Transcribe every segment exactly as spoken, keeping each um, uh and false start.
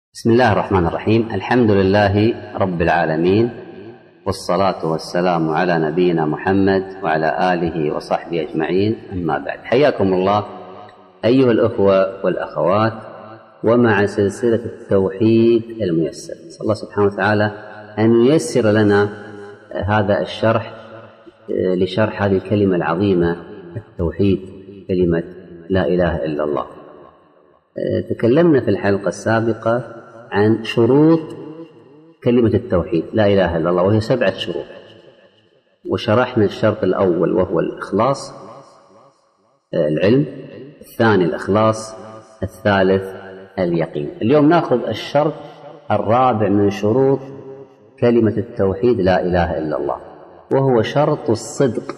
بسم الله الرحمن الرحيم. الحمد لله رب العالمين، والصلاة والسلام على نبينا محمد وعلى آله وصحبه أجمعين، أما بعد. حياكم الله أيها الأخوة والأخوات، ومع سلسلة التوحيد الميسر. نسأل الله سبحانه وتعالى أن ييسر لنا هذا الشرح لشرح هذه الكلمة العظيمة، التوحيد، كلمة لا إله إلا الله. تكلمنا في الحلقة السابقة عن شروط كلمة التوحيد لا إله إلا الله، وهي سبعة شروط، وشرحنا الشرط الأول وهو الإخلاص، العلم، الثاني الإخلاص، الثالث اليقين. اليوم نأخذ الشرط الرابع من شروط كلمة التوحيد لا إله إلا الله، وهو شرط الصدق،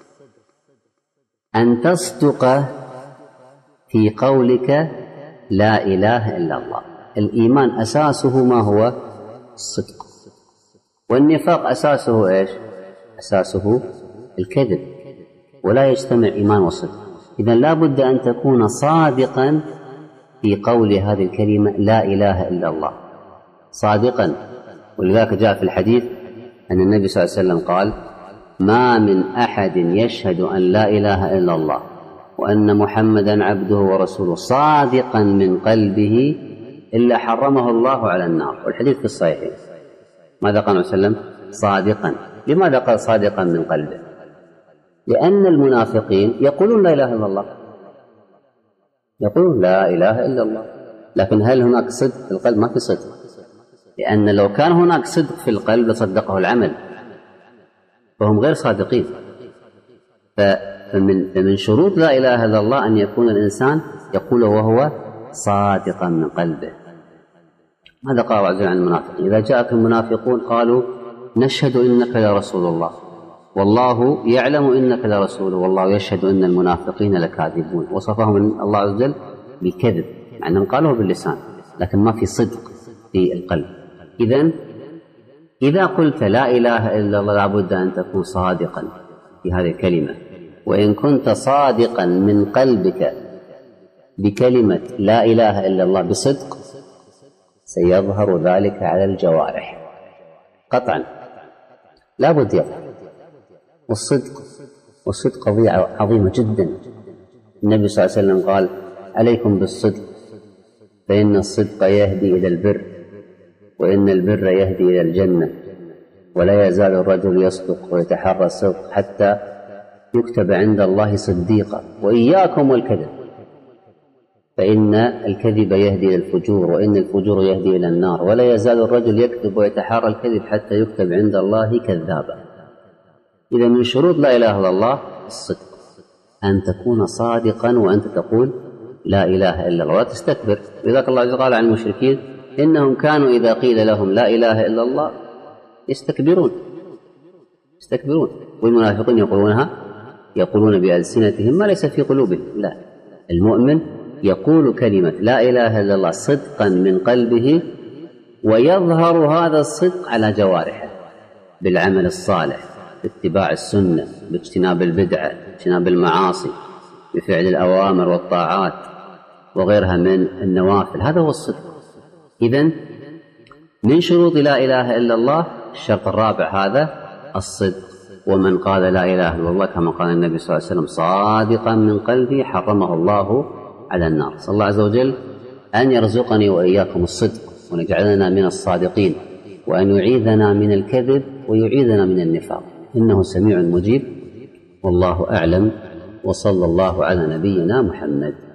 أن تصدق في قولك لا إله إلا الله. الإيمان أساسه ما هو؟ الصدق. والنفاق أساسه إيش؟ أساسه الكذب، ولا يجتمع إيمان وصدق. إذن لا بد أن تكون صادقا في قول هذه الكلمة لا إله إلا الله، صادقا. ولذلك جاء في الحديث أن النبي صلى الله عليه وسلم قال: ما من أحد يشهد أن لا إله إلا الله وأن محمدا عبده ورسوله صادقا من قلبه إلا حرمه الله على النار. والحديث في الصحيحين. ماذا قال النبي صلى الله عليه وسلم؟ صادقا. لماذا قال صادقا من قلبه؟ لأن المنافقين يقولون لا إله إلا الله، يقولون لا إله إلا الله، لكن هل هناك صدق في القلب؟ ما في صدق، لأن لو كان هناك صدق في القلب لصدقه العمل، فهم غير صادقين. فمن, فمن شروط لا إله إلا الله أن يكون الإنسان يقول وهو صادقا من قلبه. ماذا قال الله عز وجل عن المنافقين؟ إذا جاءك المنافقون قالوا نشهد إنك لرسول الله والله يعلم إنك لرسول والله يشهد إن المنافقين لكاذبون. وصفهم الله عز وجل بالكذب، مع أنهم قالوه باللسان لكن ما في صدق في القلب. إذن إذا قلت لا إله إلا الله لابد أن تكون صادقا في هذه الكلمة، وإن كنت صادقا من قلبك بكلمة لا إله إلا الله بصدق سيظهر ذلك على الجوارح قطعا، لا بد يظهر. والصدق والصدق قضية عظيمة جدا. النبي صلى الله عليه وسلم قال: عليكم بالصدق فإن الصدق يهدي إلى البر، وإن البر يهدي إلى الجنة، ولا يزال الرجل يصدق ويتحرى الصدق حتى يكتب عند الله صديقا. وإياكم والكذب فإن الكذب يهدي إلى الفجور، وإن الفجور يهدي إلى النار، ولا يزال الرجل يكذب ويتحرى الكذب حتى يكتب عند الله كذابا. إذا من شروط لا إله إلا الله الصدق، أن تكون صادقا وأنت تقول لا إله إلا الله، ولا تستكبر. لذلك الله عز وجل قال عن المشركين: إنهم كانوا إذا قيل لهم لا إله إلا الله يستكبرون يستكبرون والمنافقون يقولونها يقولون بألسنتهم ما ليس في قلوبهم. لا، المؤمن يقول كلمة لا إله إلا الله صدقا من قلبه، ويظهر هذا الصدق على جوارحه بالعمل الصالح، باتباع السنة، باجتناب البدعة، باجتناب المعاصي، بفعل الأوامر والطاعات وغيرها من النوافل. هذا هو الصدق. إذن من شروط لا إله إلا الله الشرط الرابع هذا الصدق. ومن قال لا إله إلا الله كما قال النبي صلى الله عليه وسلم صادقا من قلبه حرمه الله على النار. صلى الله عز وجل أن يرزقني وإياكم الصدق، ونجعلنا من الصادقين، وأن يعيذنا من الكذب ويعيذنا من النفاق، إنه سميع مجيب. والله أعلم، وصلى الله على نبينا محمد.